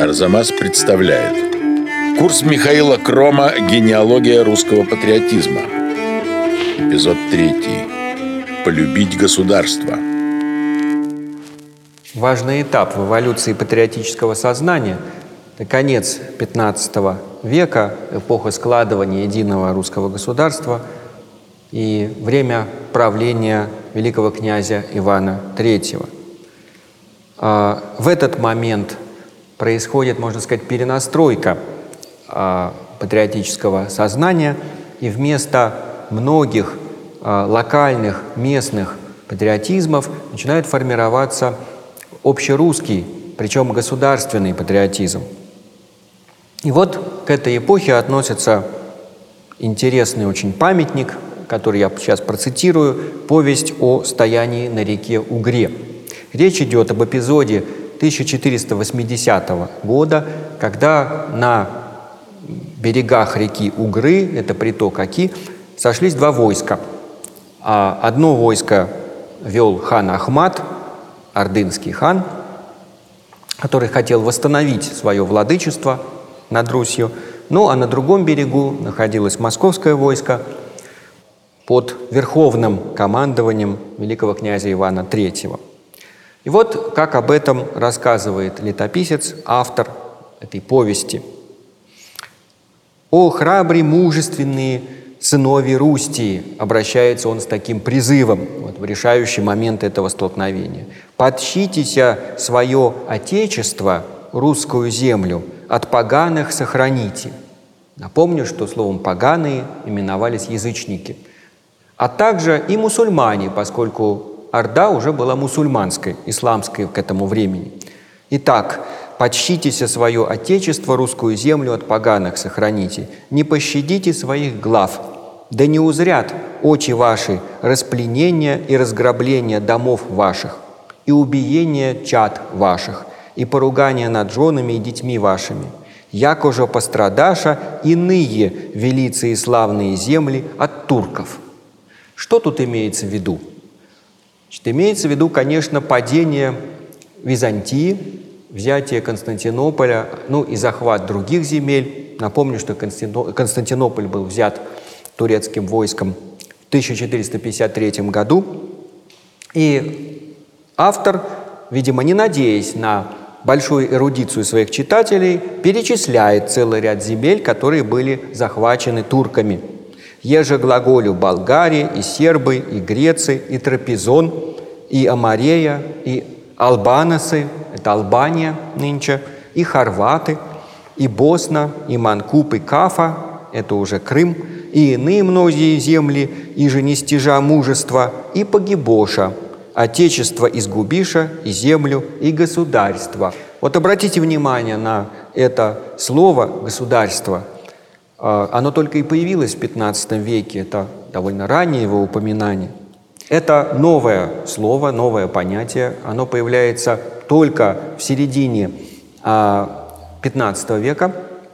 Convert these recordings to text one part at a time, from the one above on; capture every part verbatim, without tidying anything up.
Арзамас представляет курс Михаила Крома «Генеалогия русского патриотизма». Эпизод третий. Полюбить государство. Важный этап в эволюции патриотического сознания – это конец пятнадцатого века, эпоха складывания единого русского государства и время правления великого князя Ивана Третьего. В этот момент происходит, можно сказать, перенастройка патриотического сознания, и вместо многих локальных, местных патриотизмов начинает формироваться общерусский, причем государственный патриотизм. И вот к этой эпохе относится интересный очень памятник, который я сейчас процитирую, повесть о стоянии на реке Угре. Речь идет об эпизоде тысяча четыреста восьмидесятого года, когда на берегах реки Угры, это приток Оки, сошлись два войска. Одно войско вел хан Ахмат, ордынский хан, который хотел восстановить свое владычество над Русью. Ну а на другом берегу находилось московское войско под верховным командованием великого князя Ивана Третьего. И вот как об этом рассказывает летописец, автор этой повести. «О храбрые, мужественные сынови Рустии!» обращается он с таким призывом вот, в решающий момент этого столкновения. «Подщитеся свое отечество, русскую землю, от поганых сохраните». Напомню, что словом «поганые» именовались язычники, а также и мусульмане, поскольку Орда уже была мусульманской, исламской к этому времени. Итак, «подщитеся свое отечество, русскую землю, от поганых сохраните, не пощадите своих глав, да не узрят очи ваши распленения и разграбления домов ваших, и убиения чад ваших, и поругания над женами и детьми вашими, яко же пострадаша иные велицы и славные земли от турков». Что тут имеется в виду? Значит, имеется в виду, конечно, падение Византии, взятие Константинополя, ну и захват других земель. Напомню, что Константинополь был взят турецким войском в тысяча четыреста пятьдесят третьем году. И автор, видимо, не надеясь на большую эрудицию своих читателей, перечисляет целый ряд земель, которые были захвачены турками. «Еже глаголю Болгария, и Сербы, и Греции, и Трапезон, и Амарея, и Албаносы», это Албания нынче, и хорваты, и Босна, и Манкуб, и Кафа, это уже Крым, и иные многие земли, и же не стяжа мужества, и погибоша, отечество изгубиша, и землю, и государство. Вот обратите внимание на это слово «государство». Оно только и появилось в пятнадцатом веке, это довольно раннее его упоминание. Это новое слово, новое понятие, оно появляется только в середине пятнадцатого века.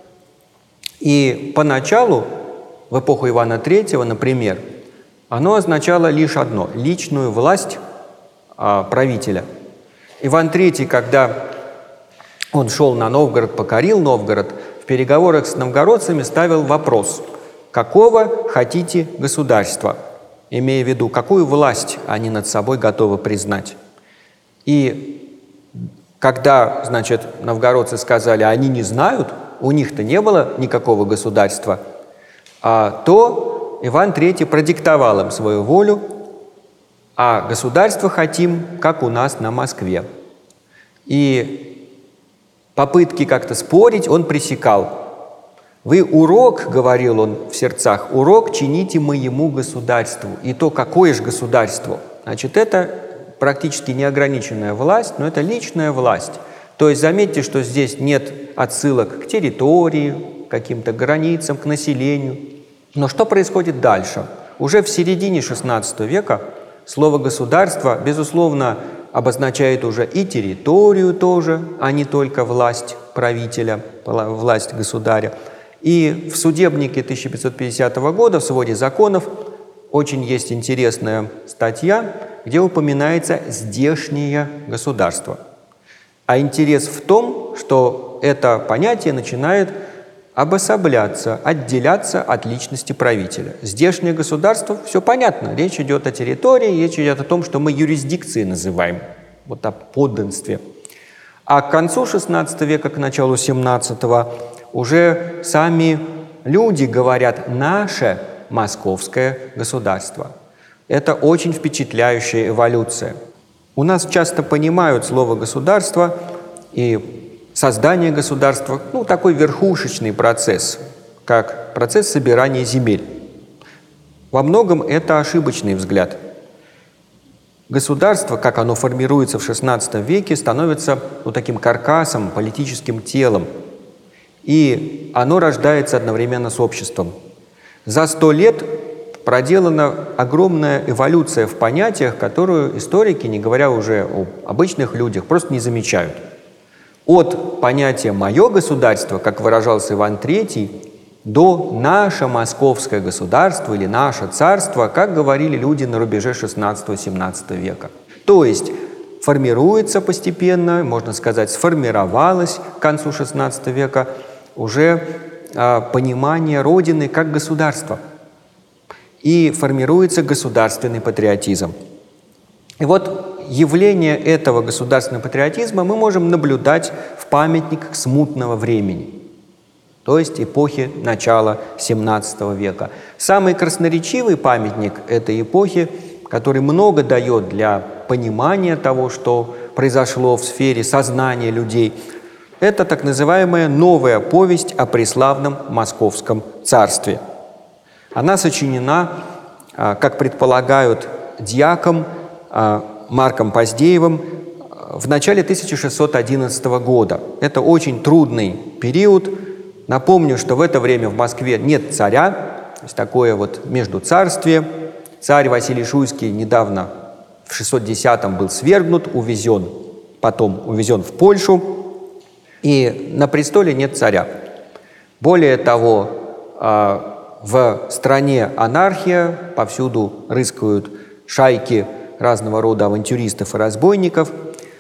И поначалу, в эпоху Ивана Третьего, например, оно означало лишь одно – личную власть правителя. Иван Третий, когда он шел на Новгород, покорил Новгород, в переговорах с новгородцами ставил вопрос: какого хотите государства? Имея в виду, какую власть они над собой готовы признать. И когда, значит, новгородцы сказали, они не знают, у них-то не было никакого государства, а, то Иван Третий продиктовал им свою волю, а государство хотим, как у нас на Москве. И попытки как-то спорить он пресекал. «Вы урок, — говорил он в сердцах, — урок чините моему государству». И то, какое же государство? Значит, это практически неограниченная власть, но это личная власть. То есть заметьте, что здесь нет отсылок к территории, к каким-то границам, к населению. Но что происходит дальше? Уже в середине шестнадцатого века слово «государство», безусловно, обозначает уже и территорию тоже, а не только власть правителя, власть государя. И в судебнике тысяча пятьсот пятидесятого года, в своде законов, очень есть интересная статья, где упоминается здешнее государство. А интерес в том, что то это понятие начинает обособляться, отделяться от личности правителя. Здешнее государство, все понятно, речь идет о территории, речь идет о том, что мы юрисдикцией называем, вот о подданстве. А к концу шестнадцатого века, к началу семнадцатого, уже сами люди говорят «наше московское государство». Это очень впечатляющая эволюция. У нас часто понимают слово «государство» и создание государства, ну, такой верхушечный процесс, как процесс собирания земель. Во многом это ошибочный взгляд. Государство, как оно формируется в шестнадцатом веке, становится ну, таким каркасом, политическим телом. И оно рождается одновременно с обществом. За сто лет проделана огромная эволюция в понятиях, которую историки, не говоря уже о обычных людях, просто не замечают. От понятия «моё государство», как выражался Иван Третий, до «наше московское государство» или «наше царство», как говорили люди на рубеже шестнадцатого-семнадцатого века. То есть формируется постепенно, можно сказать, сформировалось к концу шестнадцатого века уже а, понимание Родины как государства. И формируется государственный патриотизм. И вот явление этого государственного патриотизма мы можем наблюдать в памятниках смутного времени, то есть эпохи начала семнадцатого века. Самый красноречивый памятник этой эпохи, который много дает для понимания того, что произошло в сфере сознания людей, это так называемая «Новая повесть о преславном Московском царстве». Она сочинена, как предполагают, дьяком Марком Поздеевым в начале тысяча шестьсот одиннадцатого года. Это очень трудный период. Напомню, что в это время в Москве нет царя, то есть такое вот междуцарствие. Царь Василий Шуйский недавно в шестьсот десятом был свергнут, увезен, потом увезен в Польшу, и на престоле нет царя. Более того, в стране анархия, повсюду рыскают шайки разного рода авантюристов и разбойников,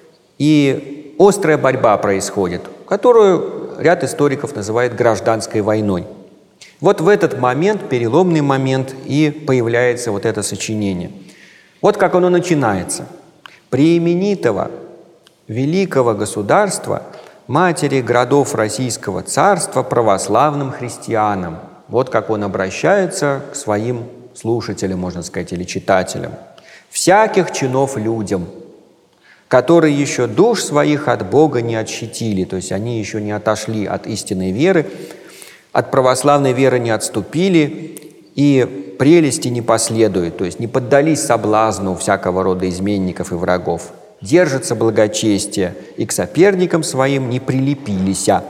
и острая борьба происходит, которую ряд историков называет гражданской войной. Вот в этот момент, переломный момент, и появляется вот это сочинение. Вот как оно начинается. «Преименитого великого государства, матери городов Российского царства, православным христианам». Вот как он обращается к своим слушателям, можно сказать, или читателям. «Всяких чинов людям, которые еще душ своих от Бога не отщитили», то есть они еще не отошли от истинной веры, от православной веры не отступили и прелести не последуют, то есть не поддались соблазну всякого рода изменников и врагов, держатся благочестия и к соперникам своим не прилепилися.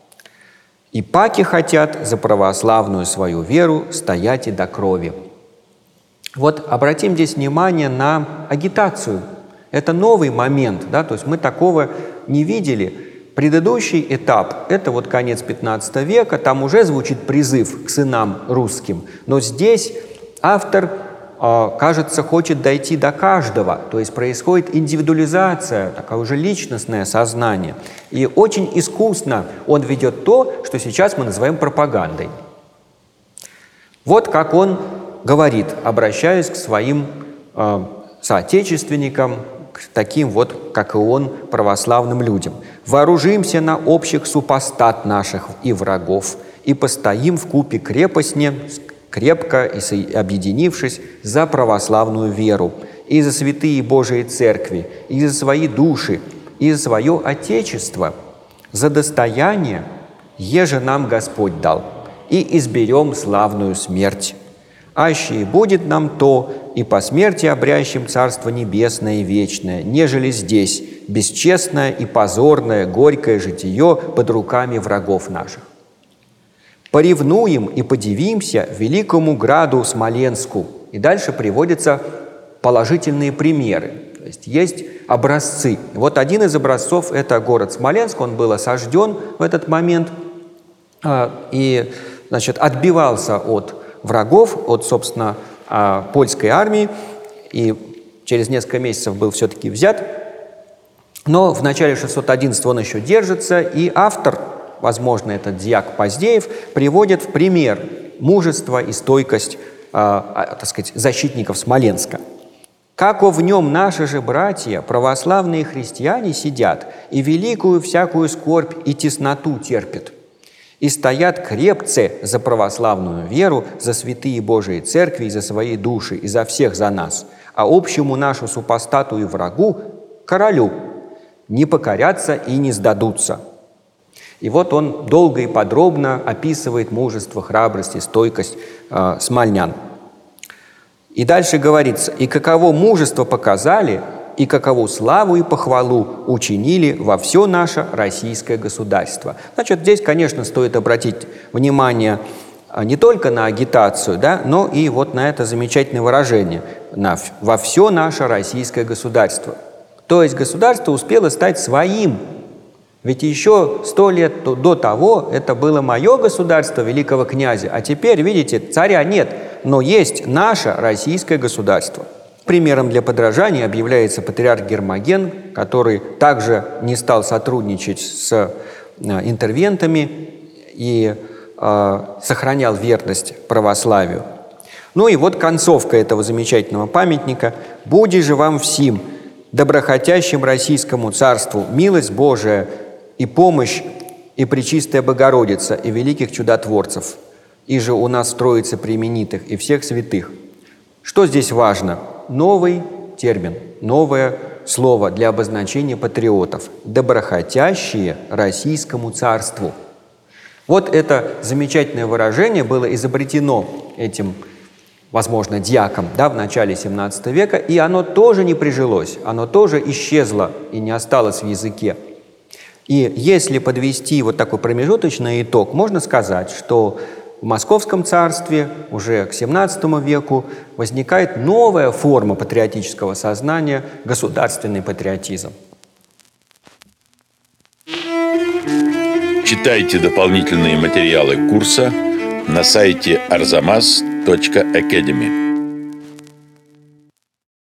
И паки хотят за православную свою веру стоять и до крови. Вот обратим здесь внимание на агитацию. Это новый момент, да, то есть мы такого не видели. Предыдущий этап – это вот конец пятнадцатого века, там уже звучит призыв к сынам русским, но здесь автор, кажется, хочет дойти до каждого, то есть происходит индивидуализация, такое уже личностное сознание. И очень искусно он ведет то, что сейчас мы называем пропагандой. Вот как он говорит, обращаясь к своим э, соотечественникам, к таким вот, как и он, православным людям. «Вооружимся на общих супостат наших и врагов, и постоим вкупе крепостне, крепко и объединившись за православную веру, и за святые Божии церкви, и за свои души, и за свое Отечество, за достояние, еже нам Господь дал, и изберем славную смерть. Аще и будет нам то, и по смерти обрящем Царство Небесное и Вечное, нежели здесь, бесчестное и позорное, горькое житие под руками врагов наших. Поревнуем и подивимся великому граду Смоленску». И дальше приводятся положительные примеры. То есть есть образцы. Вот один из образцов – это город Смоленск. Он был осажден в этот момент и, значит, отбивался от врагов, от, собственно, польской армии. И через несколько месяцев был все-таки взят. Но в начале шестьсот одиннадцатого он еще держится, и автор, возможно, этот дьяк Поздеев, приводит в пример мужество и стойкость, э, так сказать, защитников Смоленска. «Како в нем наши же братья, православные христиане, сидят, и великую всякую скорбь и тесноту терпят, и стоят крепце за православную веру, за святые Божии церкви и за свои души, и за всех за нас, а общему нашу супостату и врагу, королю, не покорятся и не сдадутся». И вот он долго и подробно описывает мужество, храбрость и стойкость э, смольнян. И дальше говорится: «И каково мужество показали, и какову славу и похвалу учинили во все наше российское государство». Значит, здесь, конечно, стоит обратить внимание не только на агитацию, да, но и вот на это замечательное выражение на, «во все наше российское государство». То есть государство успело стать своим. Ведь еще сто лет до того это было мое государство великого князя, а теперь, видите, царя нет, но есть наше российское государство. Примером для подражания объявляется патриарх Гермоген, который также не стал сотрудничать с интервентами и э, сохранял верность православию. Ну и вот концовка этого замечательного памятника: «Буди же вам всем, доброхотящим российскому царству, милость Божия и помощь, и Пречистая Богородица, и великих чудотворцев, и же у нас Троица Преименитых, и всех святых». Что здесь важно? Новый термин, новое слово для обозначения патриотов – доброхотящие российскому царству. Вот это замечательное выражение было изобретено этим, возможно, дьяком, да, в начале семнадцатого века, и оно тоже не прижилось, оно тоже исчезло и не осталось в языке. И если подвести вот такой промежуточный итог, можно сказать, что в Московском царстве уже к семнадцатому веку возникает новая форма патриотического сознания – государственный патриотизм. Читайте дополнительные материалы курса на сайте арзамас точка академи.